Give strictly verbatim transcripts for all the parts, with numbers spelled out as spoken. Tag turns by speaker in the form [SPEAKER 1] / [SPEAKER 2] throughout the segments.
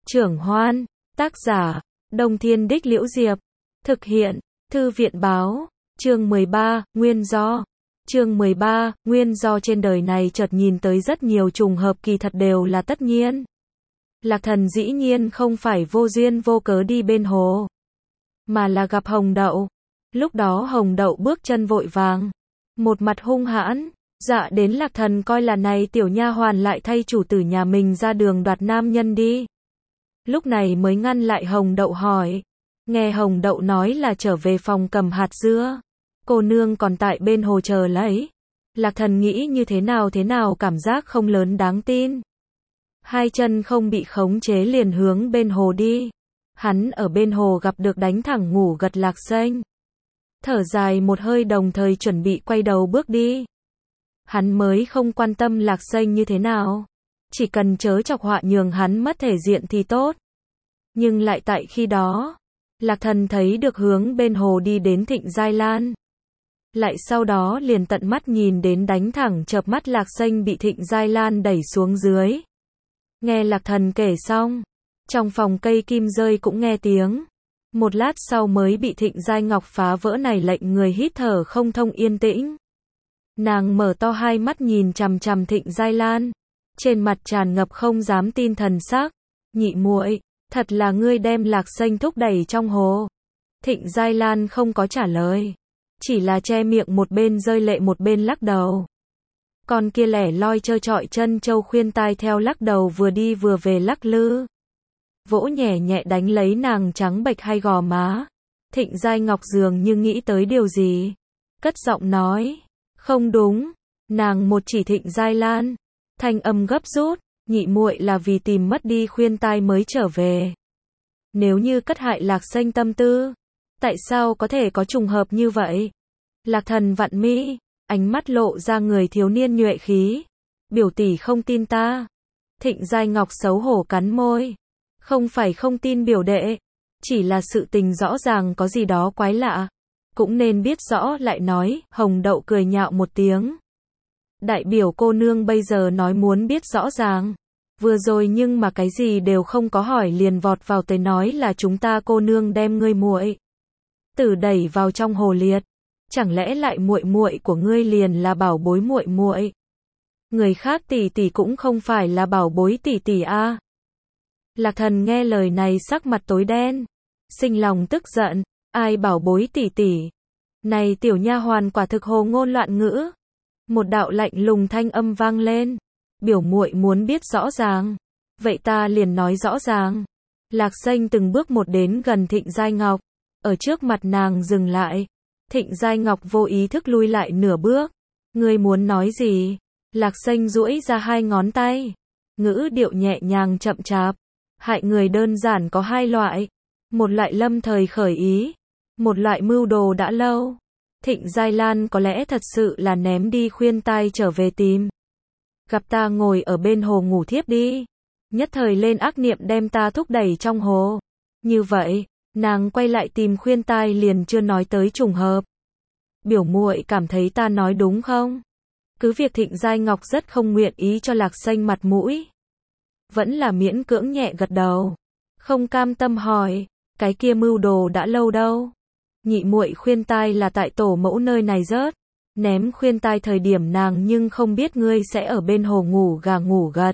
[SPEAKER 1] Trưởng Hoan, tác giả, Đông Thiên Đích Liễu Diệp, thực hiện, Thư viện Báo, chương mười ba, Nguyên do. Chương mười ba, Nguyên do. Trên đời này chợt nhìn tới rất nhiều trùng hợp kỳ thật đều là tất nhiên. Lạc Thần dĩ nhiên không phải vô duyên vô cớ đi bên hồ, mà là gặp Hồng Đậu. Lúc đó Hồng Đậu bước chân vội vàng, một mặt hung hãn, dạ đến Lạc Thần coi là này tiểu nha hoàn lại thay chủ tử nhà mình ra đường đoạt nam nhân đi. Lúc này mới ngăn lại Hồng Đậu hỏi. Nghe Hồng Đậu nói là trở về phòng cầm hạt dưa, cô nương còn tại bên hồ chờ lấy. Lạc Thần nghĩ như thế nào thế nào cảm giác không lớn đáng tin. Hai chân không bị khống chế liền hướng bên hồ đi. Hắn ở bên hồ gặp được đánh thẳng ngủ gật Lạc Xanh. Thở dài một hơi đồng thời chuẩn bị quay đầu bước đi. Hắn mới không quan tâm Lạc Xanh như thế nào, chỉ cần chớ chọc họa nhường hắn mất thể diện thì tốt. Nhưng lại tại khi đó, Lạc Thần thấy được hướng bên hồ đi đến Thịnh Giai Lan. Lại sau đó liền tận mắt nhìn đến đánh thẳng chợp mắt Lạc Xanh bị Thịnh Giai Lan đẩy xuống dưới. Nghe Lạc Thần kể xong, trong phòng cây kim rơi cũng nghe tiếng. Một lát sau mới bị Thịnh Giai Ngọc phá vỡ này lệnh người hít thở không thông yên tĩnh. Nàng mở to hai mắt nhìn chằm chằm Thịnh Giai Lan, trên mặt tràn ngập không dám tin thần sắc. Nhị muội, thật là ngươi đem Lạc Xanh thúc đẩy trong hồ. Thịnh Giai Lan không có trả lời, chỉ là che miệng một bên rơi lệ một bên lắc đầu. Con kia lẻ loi trơ trọi chân châu khuyên tai theo lắc đầu vừa đi vừa về lắc lư. Vỗ nhẹ nhẹ đánh lấy nàng trắng bệch hai gò má. Thịnh Giai Ngọc dường như nghĩ tới điều gì, cất giọng nói. Không đúng, nàng một chỉ Thịnh Giai Lan, thanh âm gấp rút, nhị muội là vì tìm mất đi khuyên tai mới trở về. Nếu như cất hại Lạc Xanh tâm tư, tại sao có thể có trùng hợp như vậy? Lạc Thần vặn mi, ánh mắt lộ ra người thiếu niên nhuệ khí. Biểu tỷ không tin ta. Thịnh Giai Ngọc xấu hổ cắn môi. Không phải không tin biểu đệ, chỉ là sự tình rõ ràng có gì đó quái lạ. Cũng nên biết rõ lại nói. Hồng Đậu cười nhạo một tiếng. Đại biểu cô nương bây giờ nói muốn biết rõ ràng. Vừa rồi nhưng mà cái gì đều không có hỏi liền vọt vào tới nói là chúng ta cô nương đem ngươi muội tử đẩy vào trong hồ liệt. Chẳng lẽ lại muội muội của ngươi liền là bảo bối muội muội? Người khác tỷ tỷ cũng không phải là bảo bối tỷ tỷ a. À? Lạc Thần nghe lời này sắc mặt tối đen, sinh lòng tức giận. Ai bảo bối tỷ tỷ? Này tiểu nha hoàn quả thực hồ ngôn loạn ngữ. Một đạo lạnh lùng thanh âm vang lên. Biểu muội muốn biết rõ ràng, vậy ta liền nói rõ ràng. Lạc Xanh từng bước một đến gần Thịnh Giai Ngọc, ở trước mặt nàng dừng lại. Thịnh Giai Ngọc vô ý thức lui lại nửa bước. Ngươi muốn nói gì? Lạc Xanh duỗi ra hai ngón tay, ngữ điệu nhẹ nhàng chậm chạp. Hại người đơn giản có hai loại, một loại lâm thời khởi ý, một loại mưu đồ đã lâu. Thịnh Giai Lan có lẽ thật sự là ném đi khuyên tai trở về tìm. Gặp ta ngồi ở bên hồ ngủ thiếp đi, nhất thời lên ác niệm đem ta thúc đẩy trong hồ. Như vậy, nàng quay lại tìm khuyên tai liền chưa nói tới trùng hợp. Biểu muội cảm thấy ta nói đúng không? Cứ việc Thịnh Giai Ngọc rất không nguyện ý cho Lạc Xanh mặt mũi, vẫn là miễn cưỡng nhẹ gật đầu, không cam tâm hỏi, cái kia mưu đồ đã lâu đâu? Nhị muội khuyên tai là tại tổ mẫu nơi này rớt, ném khuyên tai thời điểm nàng nhưng không biết ngươi sẽ ở bên hồ ngủ gà ngủ gật.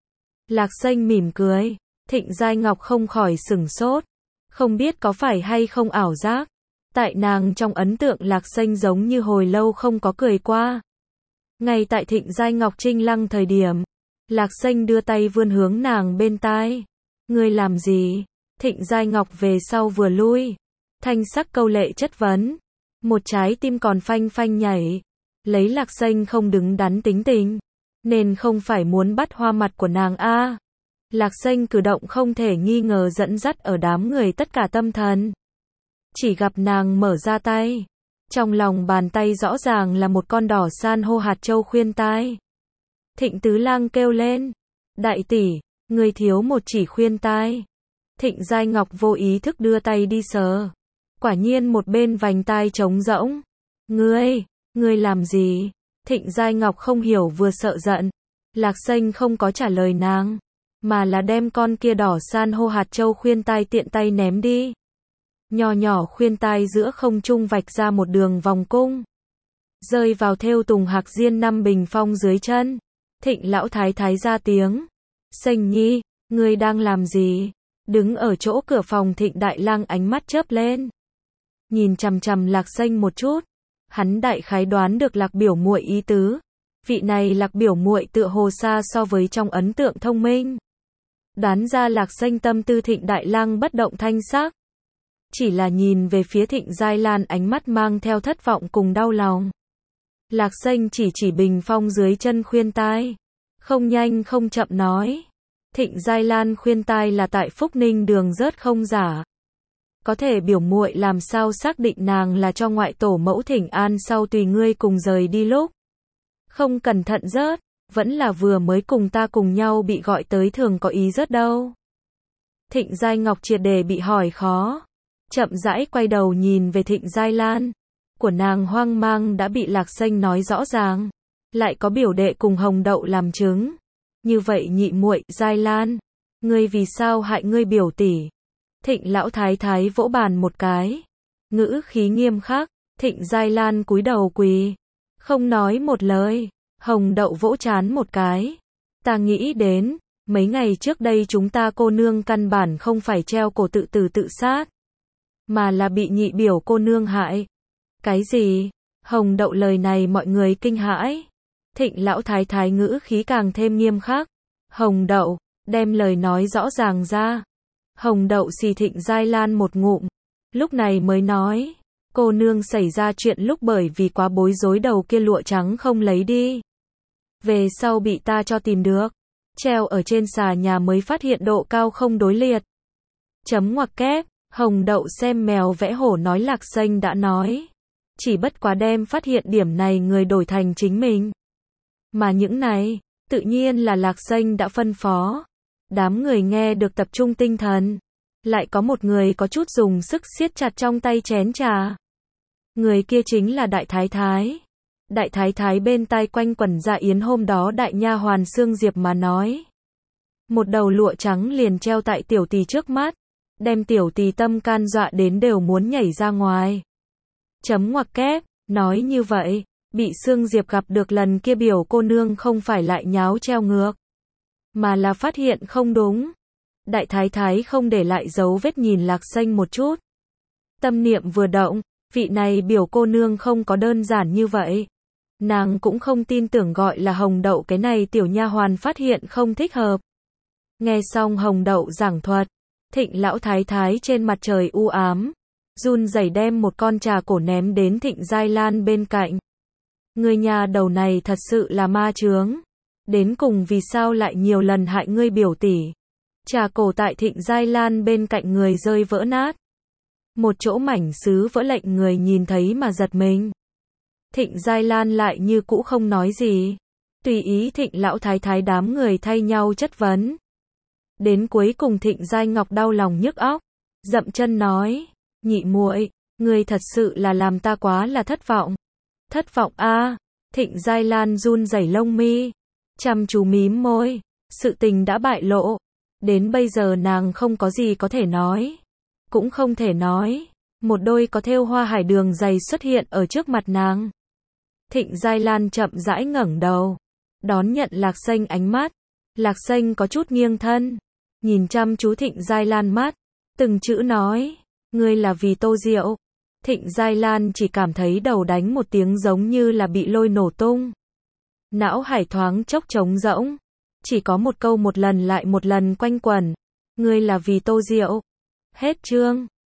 [SPEAKER 1] Lạc Xanh mỉm cười, Thịnh Giai Ngọc không khỏi sửng sốt, không biết có phải hay không ảo giác. Tại nàng trong ấn tượng Lạc Xanh giống như hồi lâu không có cười qua. Ngay tại Thịnh Giai Ngọc trinh lăng thời điểm, Lạc Xanh đưa tay vươn hướng nàng bên tai. Ngươi làm gì? Thịnh Giai Ngọc về sau vừa lui, thanh sắc câu lệ chất vấn. Một trái tim còn phanh phanh nhảy. Lấy Lạc Xanh không đứng đắn tính tình, nên không phải muốn bắt hoa mặt của nàng a. À. Lạc Xanh cử động không thể nghi ngờ dẫn dắt ở đám người tất cả tâm thần. Chỉ gặp nàng mở ra tay, trong lòng bàn tay rõ ràng là một con đỏ san hô hạt châu khuyên tai. Thịnh Tứ Lang kêu lên, đại tỷ, ngươi thiếu một chỉ khuyên tai. Thịnh Giai Ngọc vô ý thức đưa tay đi sờ, quả nhiên một bên vành tai trống rỗng. Ngươi, ngươi làm gì? Thịnh Giai Ngọc không hiểu vừa sợ giận. Lạc Xanh không có trả lời nàng, mà là đem con kia đỏ san hô hạt châu khuyên tai tiện tay ném đi. Nho nhỏ khuyên tai giữa không trung vạch ra một đường vòng cung, rơi vào thêu tùng hạc diên năm bình phong dưới chân. Thịnh lão thái thái ra tiếng, Sanh Nhi, ngươi đang làm gì? Đứng ở chỗ cửa phòng Thịnh Đại Lang ánh mắt chớp lên, nhìn chằm chằm Lạc Sanh một chút, hắn đại khái đoán được Lạc biểu muội ý tứ. Vị này Lạc biểu muội tựa hồ xa so với trong ấn tượng thông minh. Đoán ra Lạc Sanh tâm tư Thịnh Đại Lang bất động thanh sắc, chỉ là nhìn về phía Thịnh Giai Lan ánh mắt mang theo thất vọng cùng đau lòng. Lạc Sanh chỉ chỉ bình phong dưới chân khuyên tai, không nhanh không chậm nói, Thịnh Giai Lan khuyên tai là tại Phúc Ninh đường rớt không giả. Có thể biểu muội làm sao xác định nàng là cho ngoại tổ mẫu thỉnh an sau tùy ngươi cùng rời đi lúc không cẩn thận rớt, vẫn là vừa mới cùng ta cùng nhau bị gọi tới thường có ý rớt đâu. Thịnh Giai Ngọc triệt để bị hỏi khó, chậm rãi quay đầu nhìn về Thịnh Giai Lan, của nàng hoang mang đã bị Lạc Sanh nói rõ ràng, lại có biểu đệ cùng Hồng Đậu làm chứng. Như vậy nhị muội, Giai Lan, ngươi vì sao hại ngươi biểu tỷ? Thịnh lão thái thái vỗ bàn một cái, ngữ khí nghiêm khắc. Thịnh Giai Lan cúi đầu quỳ, không nói một lời. Hồng Đậu vỗ trán một cái, ta nghĩ đến, mấy ngày trước đây chúng ta cô nương căn bản không phải treo cổ tự tử tự sát, mà là bị nhị biểu cô nương hại. Cái gì? Hồng Đậu lời này mọi người kinh hãi. Thịnh lão thái thái ngữ khí càng thêm nghiêm khắc. Hồng Đậu, đem lời nói rõ ràng ra. Hồng Đậu xì Thịnh Giai Lan một ngụm, lúc này mới nói, cô nương xảy ra chuyện lúc bởi vì quá bối rối đầu kia lụa trắng không lấy đi. Về sau bị ta cho tìm được, treo ở trên xà nhà mới phát hiện độ cao không đối liệt. Chấm ngoặc kép, Hồng Đậu xem mèo vẽ hổ nói Lạc Sanh đã nói, chỉ bất quá đem phát hiện điểm này người đổi thành chính mình. Mà những này, tự nhiên là Lạc Sanh đã phân phó. Đám người nghe được tập trung tinh thần, lại có một người có chút dùng sức siết chặt trong tay chén trà. Người kia chính là Đại Thái Thái. Đại Thái Thái bên tai quanh quẩn Dạ Yến hôm đó đại nha hoàn Sương Diệp mà nói. Một đầu lụa trắng liền treo tại tiểu tỳ trước mắt, đem tiểu tỳ tâm can dọa đến đều muốn nhảy ra ngoài. Chấm ngoặc kép, nói như vậy, bị Sương Diệp gặp được lần kia biểu cô nương không phải lại nháo treo ngược, mà là phát hiện không đúng. Đại Thái Thái không để lại dấu vết nhìn Lạc Sanh một chút. Tâm niệm vừa động, vị này biểu cô nương không có đơn giản như vậy. Nàng cũng không tin tưởng gọi là Hồng Đậu cái này tiểu nha hoàn phát hiện không thích hợp. Nghe xong Hồng Đậu giảng thuật, Thịnh lão thái thái trên mặt trời u ám, run rẩy đem một con trà cổ ném đến Thịnh Giai Lan bên cạnh. Người nhà đầu này thật sự là ma chướng. Đến cùng vì sao lại nhiều lần hại ngươi biểu tỷ? Trà cổ tại Thịnh Giai Lan bên cạnh người rơi vỡ nát. Một chỗ mảnh sứ vỡ lệnh người nhìn thấy mà giật mình. Thịnh Giai Lan lại như cũ không nói gì. Tùy ý Thịnh lão thái thái đám người thay nhau chất vấn. Đến cuối cùng Thịnh Giai Ngọc đau lòng nhức óc, dậm chân nói, nhị muội, ngươi thật sự là làm ta quá là thất vọng. Thất vọng a? À. Thịnh Giai Lan run rẩy lông mi, chăm chú mím môi, sự tình đã bại lộ, đến bây giờ nàng không có gì có thể nói, cũng không thể nói. Một đôi có thêu hoa hải đường dày xuất hiện ở trước mặt nàng. Thịnh Giai Lan chậm rãi ngẩng đầu, đón nhận Lạc Sanh ánh mắt. Lạc Sanh có chút nghiêng thân, nhìn chăm chú Thịnh Giai Lan mắt, từng chữ nói, ngươi là vì Tô Diệu. Thịnh Giai Lan chỉ cảm thấy đầu đánh một tiếng giống như là bị lôi nổ tung. Não hải thoáng chốc trống rỗng, chỉ có một câu một lần lại một lần quanh quẩn, ngươi là vì Tô Diệu. Hết chương.